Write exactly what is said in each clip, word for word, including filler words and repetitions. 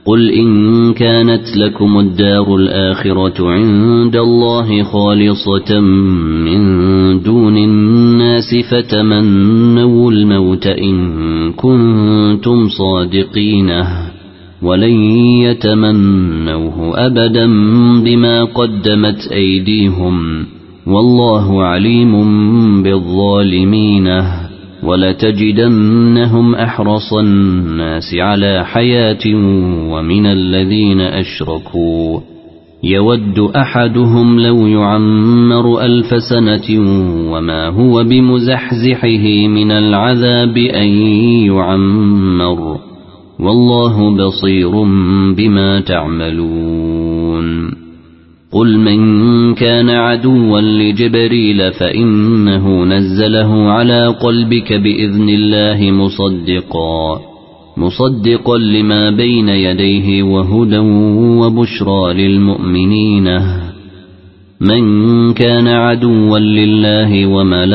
قل إن كانت لكم الدار الآخرة عند الله خالصة من دون الناس فتمنوا الموت إن كنتم صادقين ولن يتمنوه أبدا بما قدمت أيديهم والله عليم بالظالمين ولتجدنهم أحرص الناس على حياة ومن الذين أشركوا يود أحدهم لو يعمر ألف سنة وما هو بمزحزحه من العذاب أن يعمر والله بصير بما تعملون قل من كان عدوا لجبريل فإنه نزله على قلبك بإذن الله مصدقا مصدقا لما بين يديه وهدى وبشرى للمؤمنين من كان عدوا لله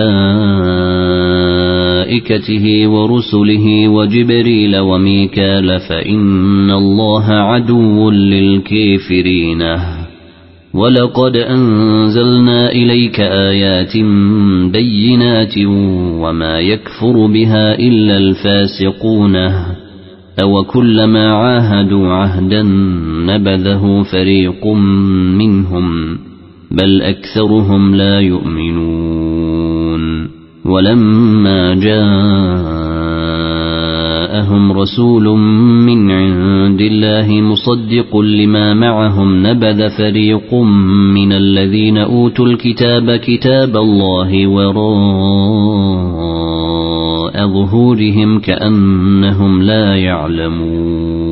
وملائكته ورسله وجبريل وميكال فإن الله عدو للكافرين ولقد أنزلنا إليك آيات بينات وما يكفر بها إلا الفاسقون أو كلما عاهدوا عهدا نبذه فريق منهم بل أكثرهم لا يؤمنون ولما جاءهم رسول من عند الله مصدق لما معهم نبذ فريق من الذين أوتوا الكتاب كتاب الله وراء ظهورهم كأنهم لا يعلمون